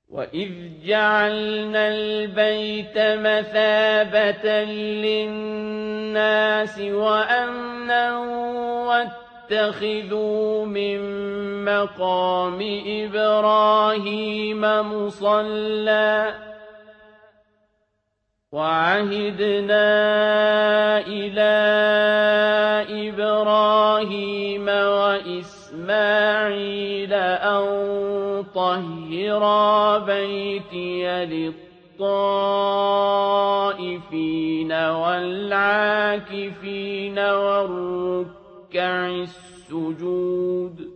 وَإِذْ جَعَلْنَا الْبَيْتَ مَثَابَةً لِلنَّاسِ وَأَمْنًا وَاتَّخِذُوا مِن مَّقَامِ إِبْرَاهِيمَ مُصَلًّى وَعَهِدْنَا إِلَىٰ إِبْرَاهِيمَ وَإِسْمَاعِيلَ أَن طَهِّرَا بَيْتِيَ لِلطَّائِفِينَ وَالْعَاكِفِينَ وَالرُّكَّعِ السُّجُودِ